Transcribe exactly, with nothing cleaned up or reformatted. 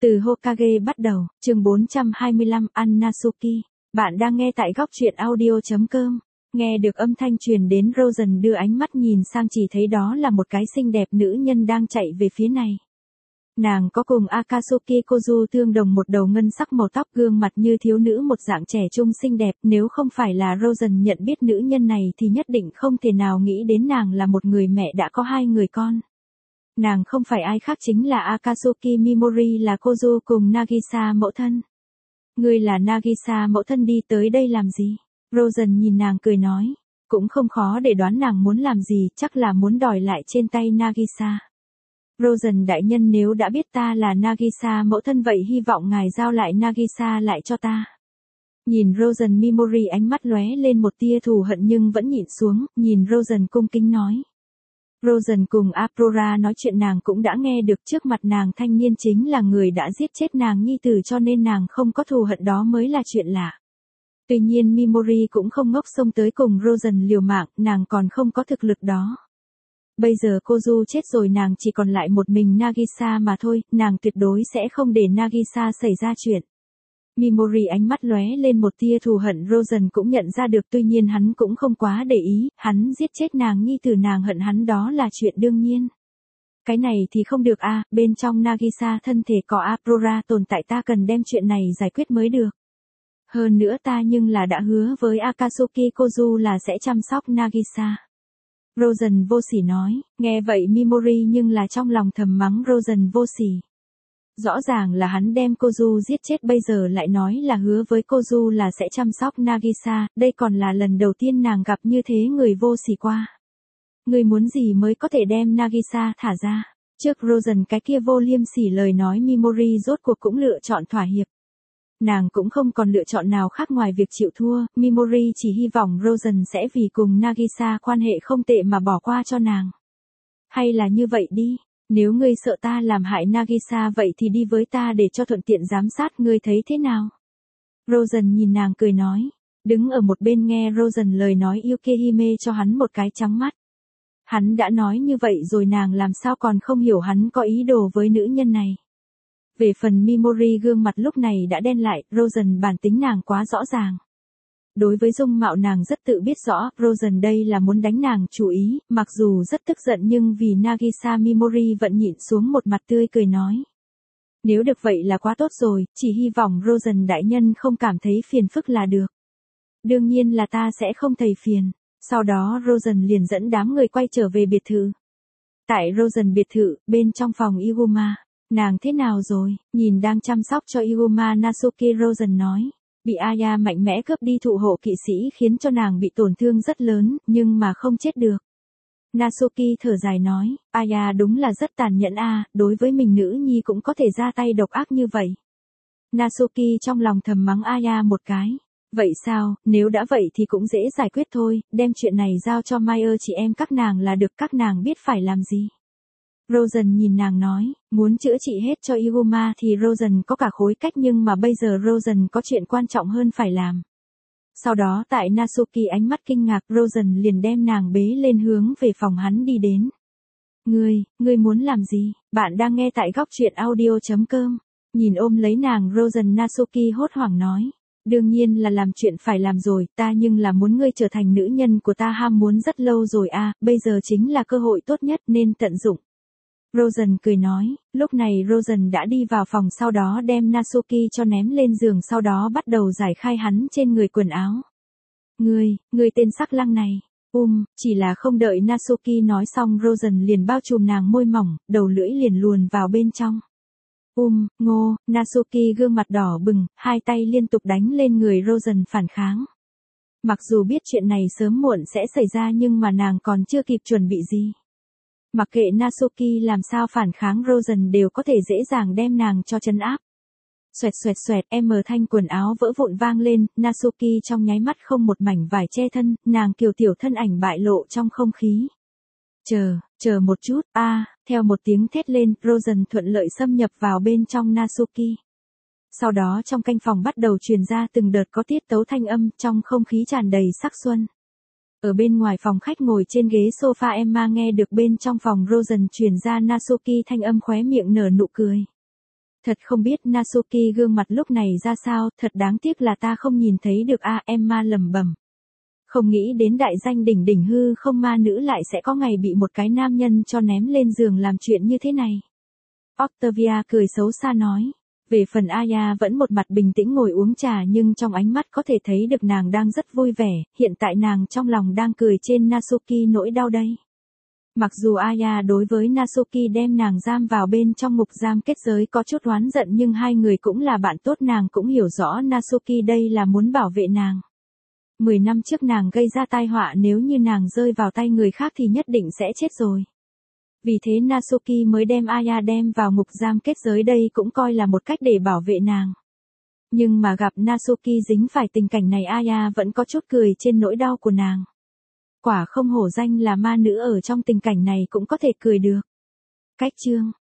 Từ Hokage bắt đầu, chương bốn trăm hai mươi lăm, ăn Natsuki. Bạn đang nghe tại góc truyện audio chấm com. Nghe được âm thanh truyền đến, Rosen đưa ánh mắt nhìn sang, chỉ thấy đó là một cái xinh đẹp nữ nhân đang chạy về phía này. Nàng có cùng Akatsuki Kozu tương đồng một đầu ngân sắc màu tóc, gương mặt như thiếu nữ một dạng trẻ trung xinh đẹp. Nếu không phải là Rosen nhận biết nữ nhân này thì nhất định không thể nào nghĩ đến nàng là một người mẹ đã có hai người con. Nàng không phải ai khác chính là Akatsuki Mimori, là Kozu cùng Nagisa mẫu thân. Ngươi là Nagisa mẫu thân, đi tới đây làm gì? Rosen nhìn nàng cười nói. Cũng không khó để đoán nàng muốn làm gì, chắc là muốn đòi lại trên tay Nagisa. Rosen đại nhân, nếu đã biết ta là Nagisa mẫu thân vậy hy vọng ngài giao lại Nagisa lại cho ta. Nhìn Rosen, Mimori ánh mắt lóe lên một tia thù hận nhưng vẫn nhịn xuống, nhìn Rosen cung kính nói. Rosen cùng Aurora nói chuyện nàng cũng đã nghe được, trước mặt nàng thanh niên chính là người đã giết chết nàng nhi tử, cho nên nàng không có thù hận đó mới là chuyện lạ. Tuy nhiên Mimori cũng không ngốc xông tới cùng Rosen liều mạng, nàng còn không có thực lực đó. Bây giờ Kozu chết rồi, nàng chỉ còn lại một mình Nagisa mà thôi, nàng tuyệt đối sẽ không để Nagisa xảy ra chuyện. Mimori ánh mắt lóe lên một tia thù hận, Rosen cũng nhận ra được, tuy nhiên hắn cũng không quá để ý, hắn giết chết nàng nhi tử, nàng hận hắn đó là chuyện đương nhiên. Cái này thì không được a, bên trong Nagisa thân thể có Aurora tồn tại, ta cần đem chuyện này giải quyết mới được. Hơn nữa ta nhưng là đã hứa với Akatsuki Kozu là sẽ chăm sóc Nagisa. Rosen vô sỉ nói, nghe vậy Mimori nhưng là trong lòng thầm mắng Rosen vô sỉ. Rõ ràng là hắn đem Kozu giết chết, bây giờ lại nói là hứa với Kozu là sẽ chăm sóc Nagisa, đây còn là lần đầu tiên nàng gặp như thế người vô sỉ qua. Người muốn gì mới có thể đem Nagisa thả ra? Trước Rosen cái kia vô liêm sỉ lời nói, Mimori rốt cuộc cũng lựa chọn thỏa hiệp. Nàng cũng không còn lựa chọn nào khác ngoài việc chịu thua, Mimori chỉ hy vọng Rosen sẽ vì cùng Nagisa quan hệ không tệ mà bỏ qua cho nàng. Hay là như vậy đi. Nếu ngươi sợ ta làm hại Nagisa vậy thì đi với ta để cho thuận tiện giám sát, ngươi thấy thế nào? Rosen nhìn nàng cười nói. Đứng ở một bên nghe Rosen lời nói, Yukihime cho hắn một cái trắng mắt. Hắn đã nói như vậy rồi, nàng làm sao còn không hiểu hắn có ý đồ với nữ nhân này. Về phần Mimori, gương mặt lúc này đã đen lại, Rosen bản tính nàng quá rõ ràng. Đối với dung mạo nàng rất tự biết rõ, Rosen đây là muốn đánh nàng chủ ý, mặc dù rất tức giận nhưng vì Nagisa, Mimori vẫn nhịn xuống một mặt tươi cười nói. Nếu được vậy là quá tốt rồi, chỉ hy vọng Rosen đại nhân không cảm thấy phiền phức là được. Đương nhiên là ta sẽ không thầy phiền. Sau đó Rosen liền dẫn đám người quay trở về biệt thự. Tại Rosen biệt thự, bên trong phòng Iguma, nàng thế nào rồi? Nhìn đang chăm sóc cho Iguma Natsuki, Rosen nói. Bị Aya mạnh mẽ cướp đi thụ hộ kỵ sĩ khiến cho nàng bị tổn thương rất lớn, nhưng mà không chết được. Natsuki thở dài nói, Aya đúng là rất tàn nhẫn a, đối với mình nữ nhi cũng có thể ra tay độc ác như vậy. Natsuki trong lòng thầm mắng Aya một cái. Vậy sao, nếu đã vậy thì cũng dễ giải quyết thôi, đem chuyện này giao cho Mayer chị em các nàng là được, các nàng biết phải làm gì. Rosen nhìn nàng nói, muốn chữa trị hết cho Iguma thì Rosen có cả khối cách, nhưng mà bây giờ Rosen có chuyện quan trọng hơn phải làm. Sau đó tại Natsuki ánh mắt kinh ngạc, Rosen liền đem nàng bế lên hướng về phòng hắn đi đến. Ngươi, ngươi muốn làm gì? Bạn đang nghe tại góc truyện audio chấm com. Nhìn ôm lấy nàng Rosen, Natsuki hốt hoảng nói. Đương nhiên là làm chuyện phải làm rồi, ta nhưng là muốn ngươi trở thành nữ nhân của ta, ham muốn rất lâu rồi a, à, bây giờ chính là cơ hội tốt nhất nên tận dụng. Rosen cười nói, lúc này Rosen đã đi vào phòng, sau đó đem Natsuki cho ném lên giường, sau đó bắt đầu giải khai hắn trên người quần áo. Ngươi, ngươi tên sắc lang này, um, chỉ là không đợi Natsuki nói xong, Rosen liền bao trùm nàng môi mỏng, đầu lưỡi liền luồn vào bên trong. Um, ngô, Natsuki gương mặt đỏ bừng, hai tay liên tục đánh lên người Rosen phản kháng. Mặc dù biết chuyện này sớm muộn sẽ xảy ra nhưng mà nàng còn chưa kịp chuẩn bị gì. Mặc kệ Natsuki làm sao phản kháng, Rosen đều có thể dễ dàng đem nàng cho trấn áp. Xoẹt xoẹt xoẹt, em thanh quần áo vỡ vụn vang lên, Natsuki trong nháy mắt không một mảnh vải che thân, nàng kiều tiểu thân ảnh bại lộ trong không khí. Chờ, chờ một chút, a, à, theo một tiếng thét lên, Rosen thuận lợi xâm nhập vào bên trong Natsuki. Sau đó trong canh phòng bắt đầu truyền ra từng đợt có tiết tấu thanh âm, trong không khí tràn đầy sắc xuân. Ở bên ngoài phòng khách ngồi trên ghế sofa, Emma nghe được bên trong phòng Rosen truyền ra Natsuki thanh âm, khóe miệng nở nụ cười. Thật không biết Natsuki gương mặt lúc này ra sao, thật đáng tiếc là ta không nhìn thấy được a, Emma lẩm bẩm. Không nghĩ đến đại danh đỉnh đỉnh hư không ma nữ lại sẽ có ngày bị một cái nam nhân cho ném lên giường làm chuyện như thế này. Octavia cười xấu xa nói. Về phần Aya vẫn một mặt bình tĩnh ngồi uống trà nhưng trong ánh mắt có thể thấy được nàng đang rất vui vẻ, hiện tại nàng trong lòng đang cười trên Natsuki nỗi đau đây. Mặc dù Aya đối với Natsuki đem nàng giam vào bên trong ngục giam kết giới có chút oán giận nhưng hai người cũng là bạn tốt, nàng cũng hiểu rõ Natsuki đây là muốn bảo vệ nàng. Mười năm trước nàng gây ra tai họa, nếu như nàng rơi vào tay người khác thì nhất định sẽ chết rồi. Vì thế Natsuki mới đem Aya đem vào ngục giam kết giới, đây cũng coi là một cách để bảo vệ nàng. Nhưng mà gặp Natsuki dính phải tình cảnh này, Aya vẫn có chút cười trên nỗi đau của nàng. Quả không hổ danh là ma nữ, ở trong tình cảnh này cũng có thể cười được. Cách chương